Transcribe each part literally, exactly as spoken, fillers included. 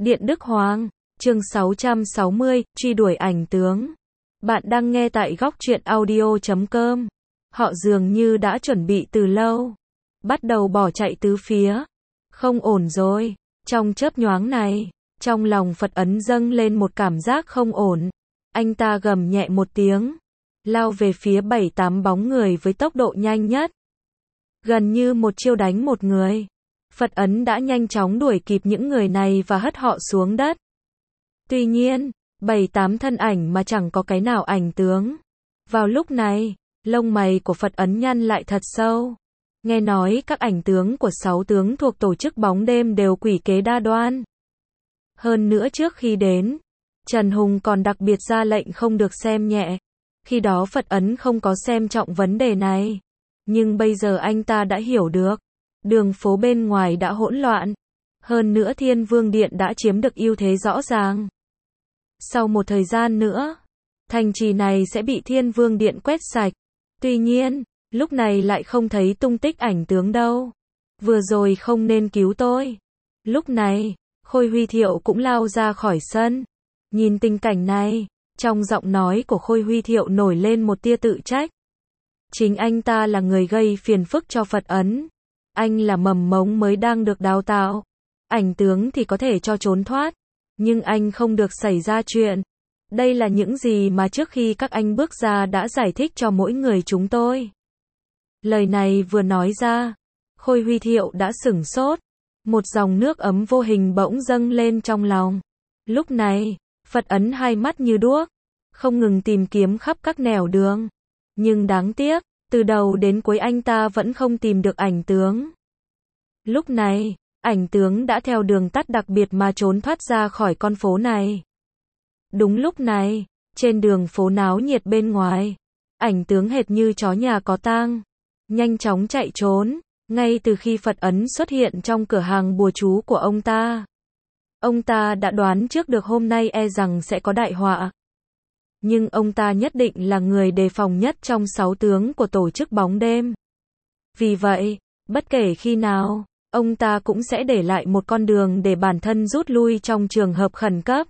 Điện Đức Hoàng, chương sáu trăm sáu mươi, truy đuổi ảnh tướng. Bạn đang nghe tại góc truyện audio chấm com. Họ dường như đã chuẩn bị từ lâu. Bắt đầu bỏ chạy tứ phía. Không ổn rồi. Trong chớp nhoáng này, trong lòng Phật Ấn dâng lên một cảm giác không ổn. Anh ta gầm nhẹ một tiếng, lao về phía bảy tám bóng người với tốc độ nhanh nhất. Gần như một chiêu đánh một người. Phật Ấn đã nhanh chóng đuổi kịp những người này và hất họ xuống đất. Tuy nhiên, bảy tám thân ảnh mà chẳng có cái nào ảnh tướng. Vào lúc này, lông mày của Phật Ấn nhăn lại thật sâu. Nghe nói các ảnh tướng của sáu tướng thuộc tổ chức bóng đêm đều quỷ kế đa đoan. Hơn nữa trước khi đến, Trần Hùng còn đặc biệt ra lệnh không được xem nhẹ. Khi đó Phật Ấn không có xem trọng vấn đề này. Nhưng bây giờ anh ta đã hiểu được. Đường phố bên ngoài đã hỗn loạn. Hơn nữa Thiên Vương Điện đã chiếm được ưu thế rõ ràng. Sau một thời gian nữa, thành trì này sẽ bị Thiên Vương Điện quét sạch. Tuy nhiên, lúc này lại không thấy tung tích ảnh tướng đâu. Vừa rồi không nên cứu tôi. Lúc này, Khôi Huy Thiệu cũng lao ra khỏi sân. Nhìn tình cảnh này, trong giọng nói của Khôi Huy Thiệu nổi lên một tia tự trách. Chính anh ta là người gây phiền phức cho Phật Ấn. Anh là mầm mống mới đang được đào tạo. Ảnh tướng thì có thể cho trốn thoát. Nhưng anh không được xảy ra chuyện. Đây là những gì mà trước khi các anh bước ra đã giải thích cho mỗi người chúng tôi. Lời này vừa nói ra, Khôi Huy Thiệu đã sửng sốt. Một dòng nước ấm vô hình bỗng dâng lên trong lòng. Lúc này, Phật Ấn hai mắt như đuốc, không ngừng tìm kiếm khắp các nẻo đường. Nhưng đáng tiếc, từ đầu đến cuối anh ta vẫn không tìm được ảnh tướng. Lúc này, ảnh tướng đã theo đường tắt đặc biệt mà trốn thoát ra khỏi con phố này. Đúng lúc này, trên đường phố náo nhiệt bên ngoài, ảnh tướng hệt như chó nhà có tang, nhanh chóng chạy trốn, ngay từ khi Phật Ấn xuất hiện trong cửa hàng bùa chú của ông ta. Ông ta đã đoán trước được hôm nay e rằng sẽ có đại họa. Nhưng ông ta nhất định là người đề phòng nhất trong sáu tướng của tổ chức bóng đêm. Vì vậy, bất kể khi nào, ông ta cũng sẽ để lại một con đường để bản thân rút lui trong trường hợp khẩn cấp.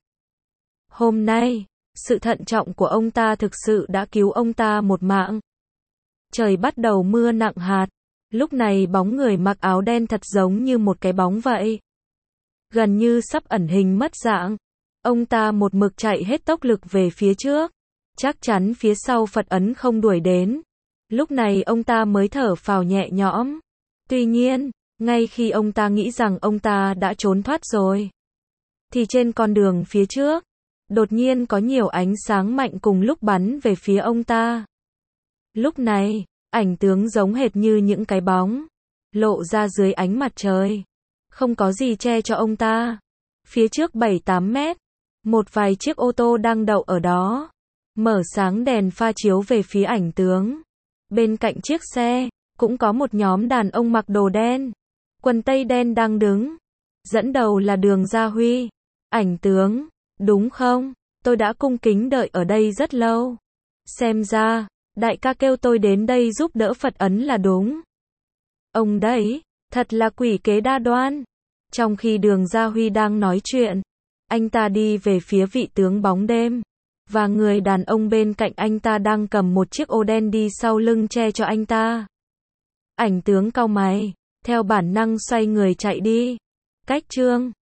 Hôm nay, sự thận trọng của ông ta thực sự đã cứu ông ta một mạng. Trời bắt đầu mưa nặng hạt. Lúc này bóng người mặc áo đen thật giống như một cái bóng vậy. Gần như sắp ẩn hình mất dạng. Ông ta một mực chạy hết tốc lực về phía trước. Chắc chắn phía sau Phật Ấn không đuổi đến. Lúc này ông ta mới thở phào nhẹ nhõm. Tuy nhiên, ngay khi ông ta nghĩ rằng ông ta đã trốn thoát rồi, thì trên con đường phía trước, đột nhiên có nhiều ánh sáng mạnh cùng lúc bắn về phía ông ta. Lúc này, ảnh tướng giống hệt như những cái bóng lộ ra dưới ánh mặt trời. Không có gì che cho ông ta. Phía trước bảy tám mét, một vài chiếc ô tô đang đậu ở đó. Mở sáng đèn pha chiếu về phía ảnh tướng. Bên cạnh chiếc xe, cũng có một nhóm đàn ông mặc đồ đen, quần tây đen đang đứng. Dẫn đầu là Đường Gia Huy. Ảnh tướng, đúng không? Tôi đã cung kính đợi ở đây rất lâu. Xem ra, đại ca kêu tôi đến đây giúp đỡ Phật Ấn là đúng. Ông đấy, thật là quỷ kế đa đoan. Trong khi Đường Gia Huy đang nói chuyện, anh ta đi về phía vị tướng bóng đêm. Và người đàn ông bên cạnh anh ta đang cầm một chiếc ô đen đi sau lưng che cho anh ta. Ảnh tướng cau mày, theo bản năng xoay người chạy đi. Cách chương